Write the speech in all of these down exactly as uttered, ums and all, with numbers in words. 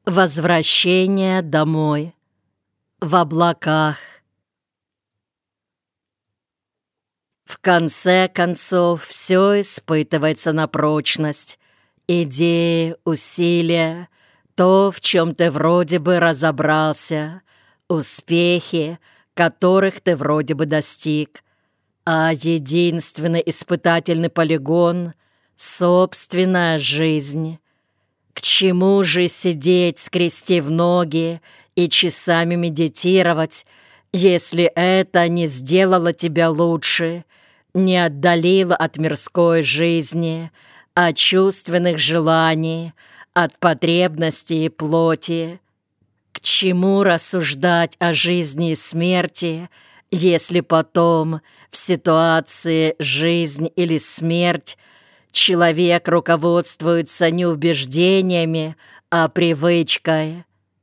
Возвращение домой. В облаках. В конце концов, все испытывается на прочность. Идеи, усилия, то, в чем ты вроде бы разобрался, успехи, которых ты вроде бы достиг. А единственный испытательный полигон — собственная жизнь. К чему же сидеть, скрестив ноги, и часами медитировать, если это не сделало тебя лучше, не отдалило от мирской жизни, от чувственных желаний, от потребностей плоти? К чему рассуждать о жизни и смерти, если потом в ситуации «жизнь или смерть» человек руководствуется не убеждениями, а привычкой?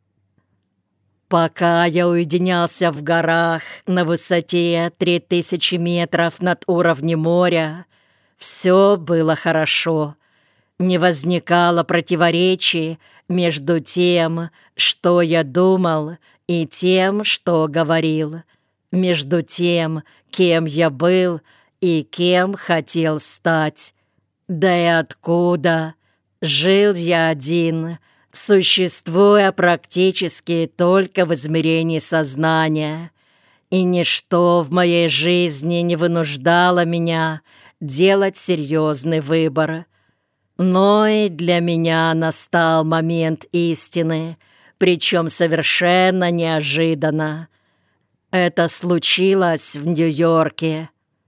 Пока я уединялся в горах на высоте три тысячи метров над уровнем моря, все было хорошо. Не возникало противоречий между тем, что я думал, и тем, что говорил, между тем, кем я был и кем хотел стать. Да и откуда? Жил я один, существуя практически только в измерении сознания, и ничто в моей жизни не вынуждало меня делать серьезный выбор. Но и для меня настал момент истины, причем совершенно неожиданно. Это случилось в Нью-Йорке.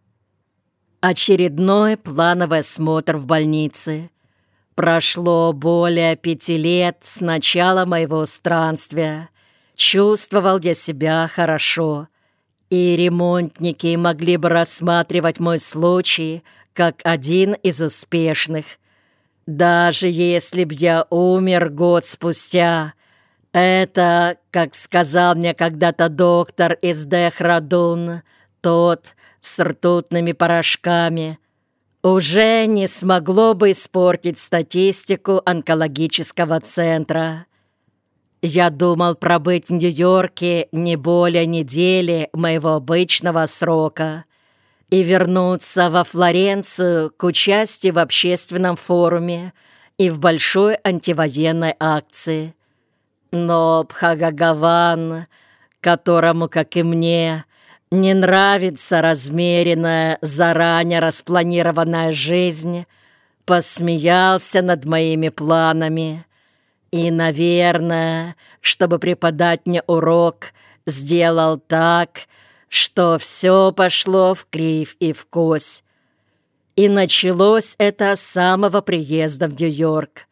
Очередной плановый осмотр в больнице. Прошло более пяти лет с начала моего странствия. Чувствовал я себя хорошо, и ремонтники могли бы рассматривать мой случай как один из успешных. Даже если б я умер год спустя, это, как сказал мне когда-то доктор из Дехрадун, тот с ртутными порошками, уже не смогло бы испортить статистику онкологического центра. Я думал пробыть в Нью-Йорке не более недели моего обычного срока и вернуться во Флоренцию к участию в общественном форуме и в большой антивоенной акции. Но Бхагаван, которому, как и мне, не нравится размеренная, заранее распланированная жизнь, посмеялся над моими планами. И, наверное, чтобы преподать мне урок, сделал так, что все пошло вкривь и вкось. И началось это с самого приезда в Нью-Йорк.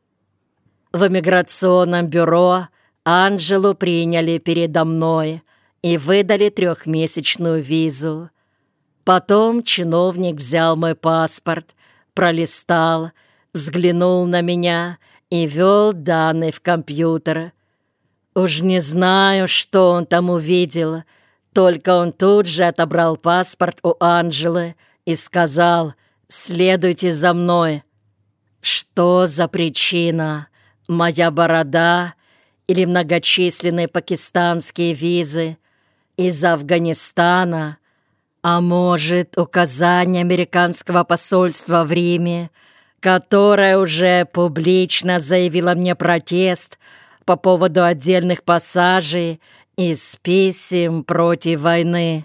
В иммиграционном бюро Анджелу приняли передо мной и выдали трехмесячную визу. Потом чиновник взял мой паспорт, пролистал, взглянул на меня и ввел данные в компьютер. Уж не знаю, что он там увидел, только он тут же отобрал паспорт у Анджелы и сказал: «Следуйте за мной». Что за причина? Моя борода или многочисленные пакистанские визы из Афганистана? А может, указание американского посольства в Риме, которое уже публично заявило мне протест по поводу отдельных пассажей из писем против войны?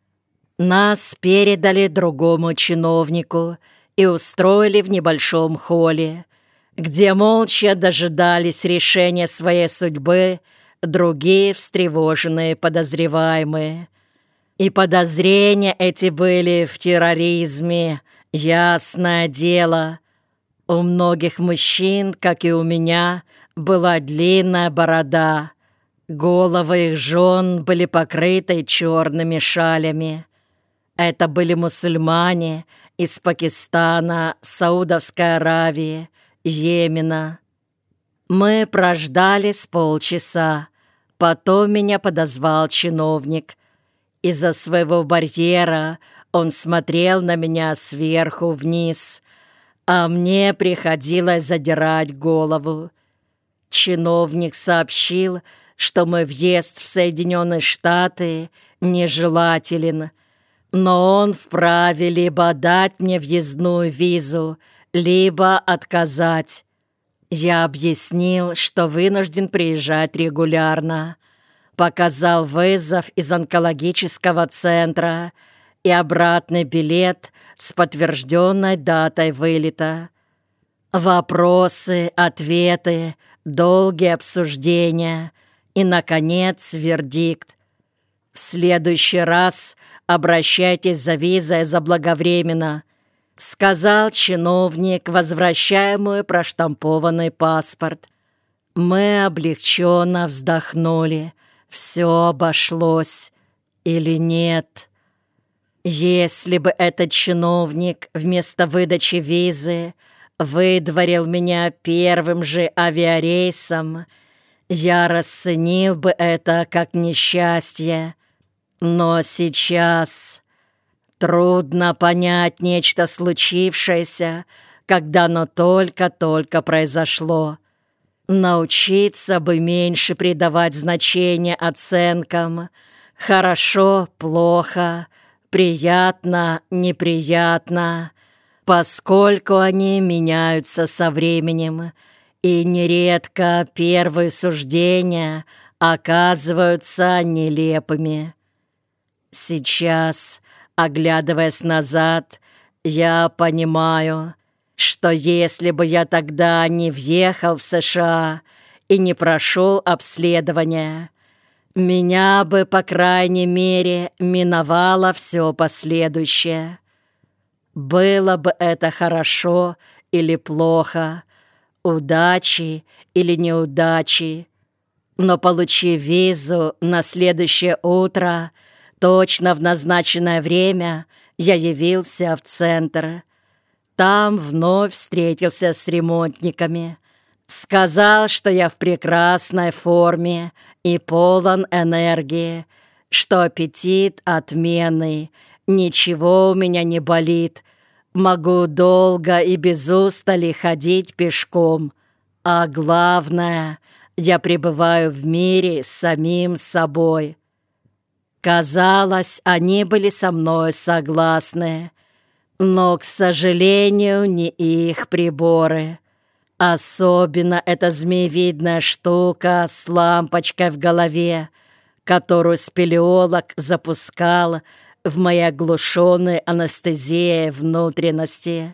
Нас передали другому чиновнику и устроили в небольшом холле, где молча дожидались решения своей судьбы другие встревоженные подозреваемые. И подозрения эти были в терроризме, ясное дело. У многих мужчин, как и у меня, была длинная борода. Головы их жен были покрыты черными шалями. Это были мусульмане из Пакистана, Саудовской Аравии, Йемена. Мы прождали с полчаса. Потом меня подозвал чиновник. Из-за своего барьера он смотрел на меня сверху вниз, а мне приходилось задирать голову. Чиновник сообщил, что мой въезд в Соединенные Штаты нежелателен, но он вправе либо дать мне въездную визу, либо отказать. Я объяснил, что вынужден приезжать регулярно, показал вызов из онкологического центра и обратный билет с подтвержденной датой вылета. Вопросы, ответы, долгие обсуждения и, наконец, вердикт. В следующий раз обращайтесь за визой заблаговременно, сказал чиновник, возвращая мой проштампованный паспорт. Мы облегченно вздохнули. Все обошлось. Или нет? Если бы этот чиновник вместо выдачи визы выдворил меня первым же авиарейсом, я расценил бы это как несчастье. Но сейчас трудно понять нечто случившееся, когда оно только-только произошло. Научиться бы меньше придавать значение оценкам «хорошо», «плохо», «приятно», «неприятно», поскольку они меняются со временем, и нередко первые суждения оказываются нелепыми. Сейчас, оглядываясь назад, я понимаю, что если бы я тогда не въехал в США и не прошел обследование, меня бы, по крайней мере, миновало все последующее. Было бы это хорошо или плохо, удачи или неудачи, но, получив визу на следующее утро, точно в назначенное время, я явился в центр. Там вновь встретился с ремонтниками. Сказал, что я в прекрасной форме и полон энергии, что аппетит отменный, ничего у меня не болит, могу долго и без устали ходить пешком, а главное, я пребываю в мире с самим собой. Казалось, они были со мной согласны, но, к сожалению, не их приборы. Особенно эта змеевидная штука с лампочкой в голове, которую спелеолог запускал в моей оглушенной анестезией внутренности.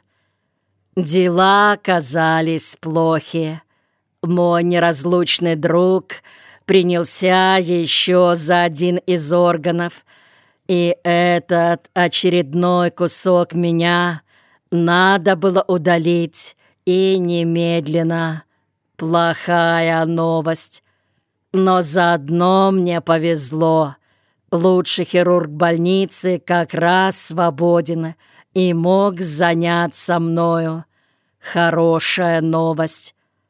Дела оказались плохи. Мой неразлучный друг принялся еще за один из органов, и этот очередной кусок меня надо было удалить, и немедленно. Плохая новость. Но заодно мне повезло. Лучший хирург больницы как раз свободен и мог заняться мною. Хорошая новость.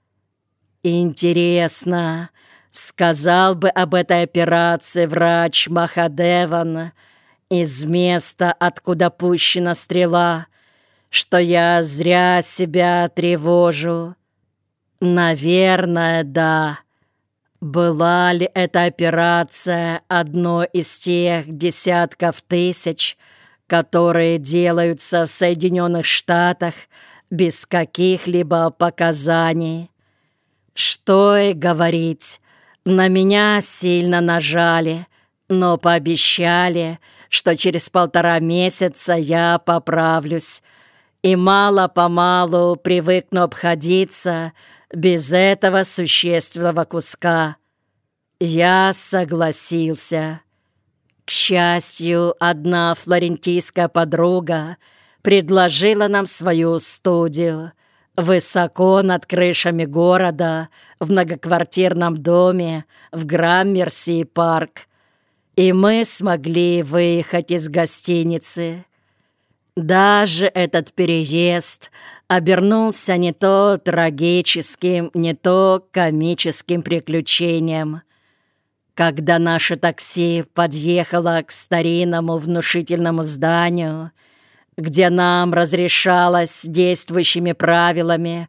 Интересно, сказал бы об этой операции врач Махадеван из места, откуда пущена стрела, что я зря себя тревожу? Наверное, да. Была ли эта операция одной из тех десятков тысяч, которые делаются в Соединенных Штатах без каких-либо показаний? Что и говорить, на меня сильно нажали, но пообещали, что через полтора месяца я поправлюсь и мало-помалу привыкну обходиться без этого существенного куска. Я согласился. К счастью, одна флорентийская подруга предложила нам свою студию высоко над крышами города в многоквартирном доме в Граммерси-парк, и мы смогли выехать из гостиницы. Даже этот переезд обернулся не то трагическим, не то комическим приключением. Когда наше такси подъехало к старинному внушительному зданию, где нам разрешалось действующими правилами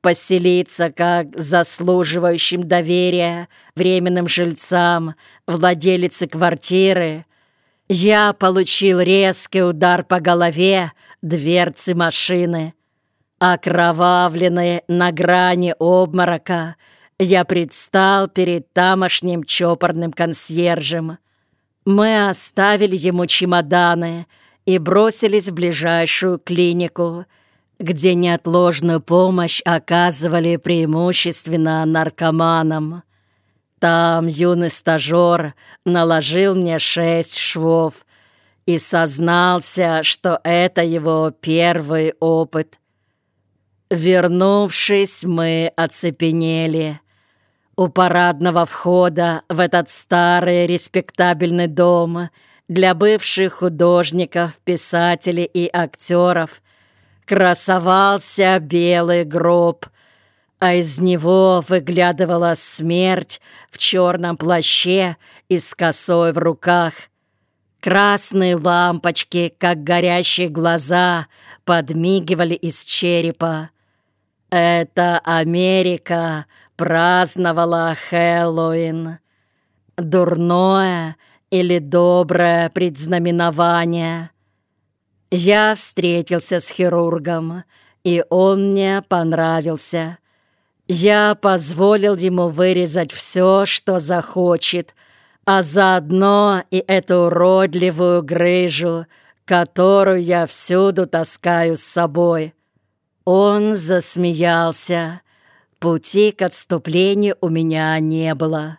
поселиться как заслуживающим доверия временным жильцам владелицы квартиры, я получил резкий удар по голове дверцы машины. Окровавленный на грани обморока, я предстал перед тамошним чопорным консьержем. Мы оставили ему чемоданы и бросились в ближайшую клинику, где неотложную помощь оказывали преимущественно наркоманам. Там юный стажер наложил мне шесть швов и сознался, что это его первый опыт. Вернувшись, мы оцепенели. У парадного входа в этот старый респектабельный дом для бывших художников, писателей и актеров красовался белый гроб, а из него выглядывала смерть в черном плаще и с косой в руках. Красные лампочки, как горящие глаза, подмигивали из черепа. Это Америка праздновала Хэллоуин. Дурное или доброе предзнаменование. Я встретился с хирургом, и он мне понравился. Я позволил ему вырезать все, что захочет, а заодно и эту уродливую грыжу, которую я всюду таскаю с собой. Он засмеялся. Пути к отступлению у меня не было.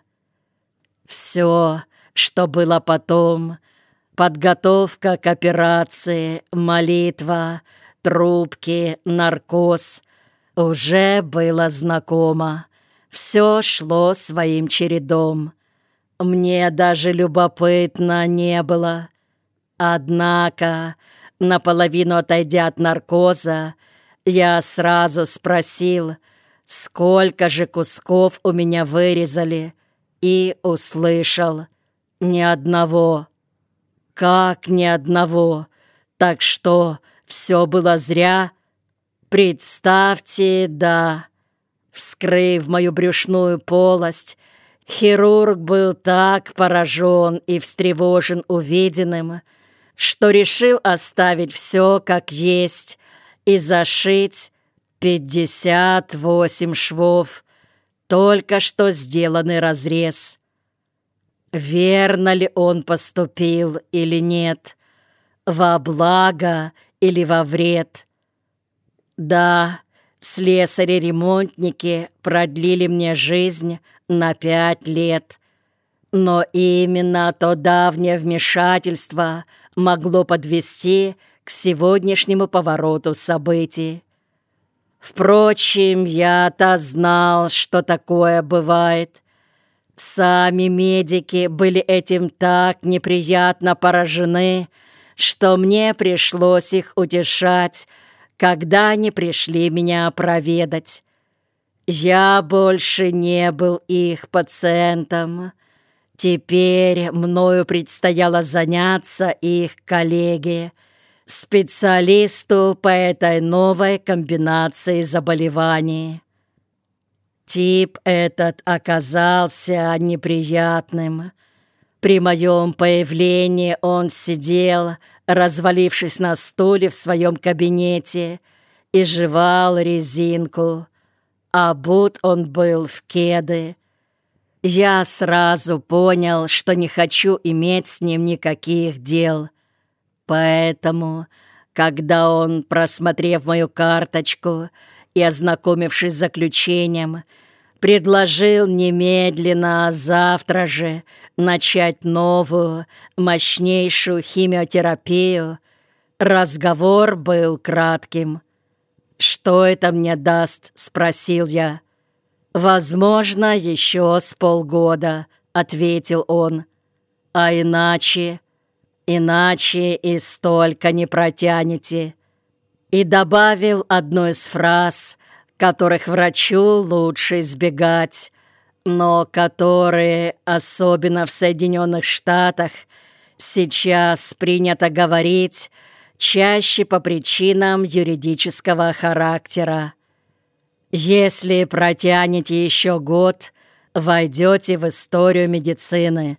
Все, что было потом, подготовка к операции, молитва, трубки, наркоз, уже было знакомо. Все шло своим чередом. Мне даже любопытно не было. Однако, наполовину отойдя от наркоза, я сразу спросил, сколько же кусков у меня вырезали, и услышал: ни одного. Как ни одного? Так что, все было зря? Представьте, да. Вскрыв мою брюшную полость, хирург был так поражен и встревожен увиденным, что решил оставить все как есть и зашить пятьдесят восемь швов, только что сделанный разрез. Верно ли он поступил или нет? Во благо или во вред? Да, слесари-ремонтники продлили мне жизнь на пять лет, но именно то давнее вмешательство могло подвести к сегодняшнему повороту событий. Впрочем, я-то знал, что такое бывает. Сами медики были этим так неприятно поражены, что мне пришлось их утешать, когда они пришли меня проведать. Я больше не был их пациентом. Теперь мною предстояло заняться их коллеге, специалисту по этой новой комбинации заболеваний. Тип этот оказался неприятным. При моем появлении он сидел, развалившись на стуле в своем кабинете, и жевал резинку. Обут он был в кеды. Я сразу понял, что не хочу иметь с ним никаких дел. Поэтому, когда он, просмотрев мою карточку и ознакомившись с заключением, предложил немедленно завтра же начать новую, мощнейшую химиотерапию, разговор был кратким. «Что это мне даст?» — спросил я. «Возможно, еще с полгода», — ответил он. «А иначе...» «Иначе и столько не протянете». И добавил одну из фраз, которых врачу лучше избегать, но которые, особенно в Соединенных Штатах, сейчас принято говорить чаще по причинам юридического характера. Если протянете еще год, войдете в историю медицины.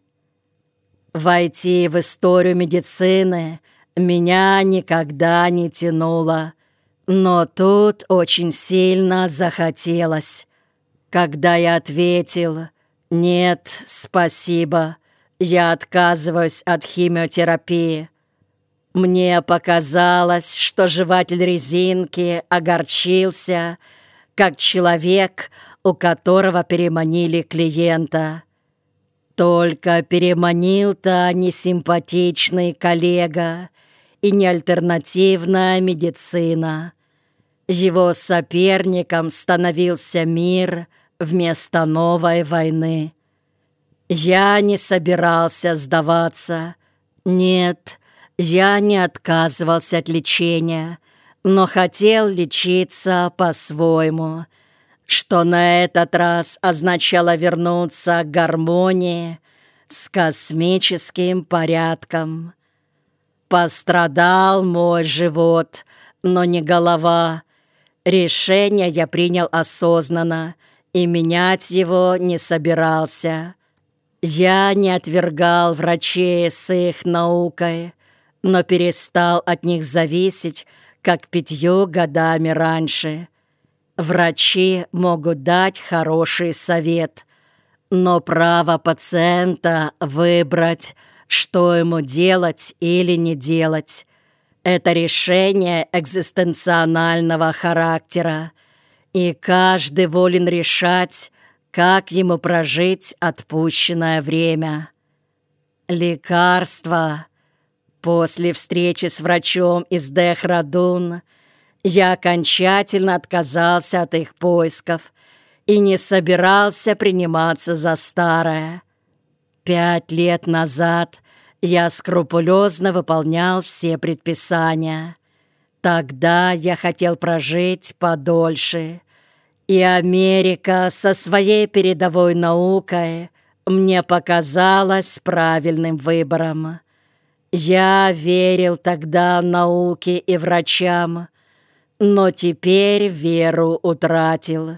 Войти в историю медицины меня никогда не тянуло, но тут очень сильно захотелось. Когда я ответил «Нет, спасибо, я отказываюсь от химиотерапии», мне показалось, что жеватель резинки огорчился, как человек, у которого переманили клиента. Только переманил-то не симпатичный коллега и не альтернативная медицина. Его соперником становился мир вместо новой войны. Я не собирался сдаваться. Нет, я не отказывался от лечения, но хотел лечиться по-своему, что на этот раз означало вернуться к гармонии с космическим порядком. Пострадал мой живот, но не голова. Решение я принял осознанно и менять его не собирался. Я не отвергал врачей с их наукой, но перестал от них зависеть, как пятью годами раньше. Врачи могут дать хороший совет, но право пациента выбрать, что ему делать или не делать, это решение экзистенционального характера, и каждый волен решать, как ему прожить отпущенное время. Лекарства. После встречи с врачом из Дехрадун я окончательно отказался от их поисков и не собирался приниматься за старое. Пять лет назад я скрупулезно выполнял все предписания. Тогда я хотел прожить подольше, и Америка со своей передовой наукой мне показалась правильным выбором. Я верил тогда науке и врачам, но теперь веру утратил.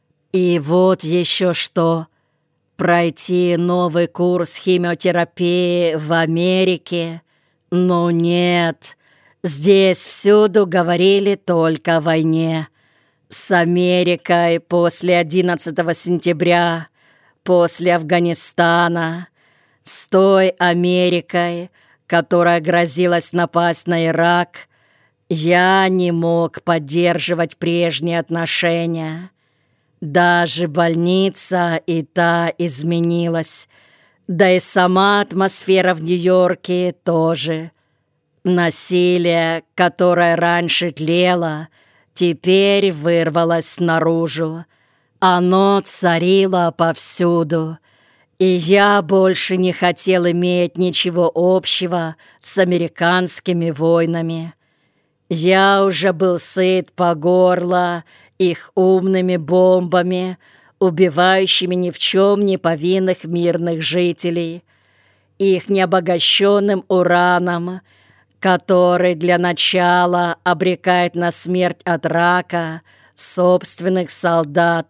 И вот еще что. Пройти новый курс химиотерапии в Америке? Ну нет, здесь всюду говорили только о войне. С Америкой после одиннадцатого сентября, после Афганистана, с той Америкой, которая грозилась напасть на Ирак, я не мог поддерживать прежние отношения. Даже больница и та изменилась, да и сама атмосфера в Нью-Йорке тоже. Насилие, которое раньше тлело, теперь вырвалось наружу. Оно царило повсюду, и я больше не хотел иметь ничего общего с американскими войнами. Я уже был сыт по горло их умными бомбами, убивающими ни в чем не повинных мирных жителей, их необогащенным ураном, который для начала обрекает на смерть от рака собственных солдат.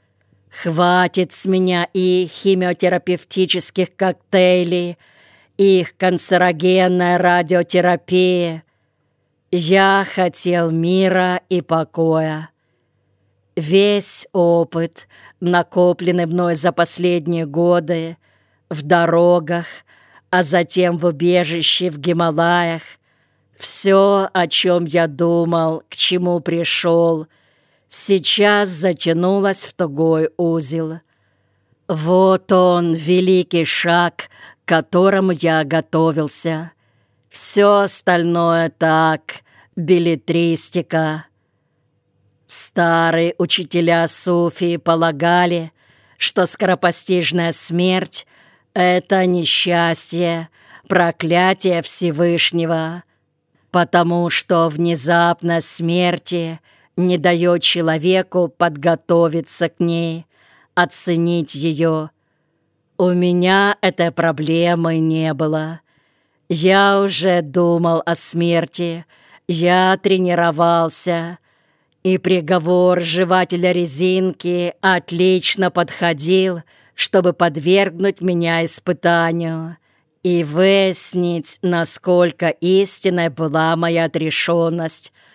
Хватит с меня их химиотерапевтических коктейлей, их канцерогенная радиотерапия. Я хотел мира и покоя. Весь опыт, накопленный мной за последние годы, в дорогах, а затем в убежище в Гималаях, все, о чем я думал, к чему пришел, сейчас затянулось в тугой узел. Вот он, великий шаг, к которому я готовился. Все остальное так, беллетристика. Старые учителя суфии полагали, что скоропостижная смерть — это несчастье, проклятие Всевышнего, потому что внезапность смерти не дает человеку подготовиться к ней, оценить ее. У меня этой проблемы не было. Я уже думал о смерти, я тренировался, И приговор жевателя резинки отлично подходил, чтобы подвергнуть меня испытанию и выяснить, насколько истинной была моя отрешенность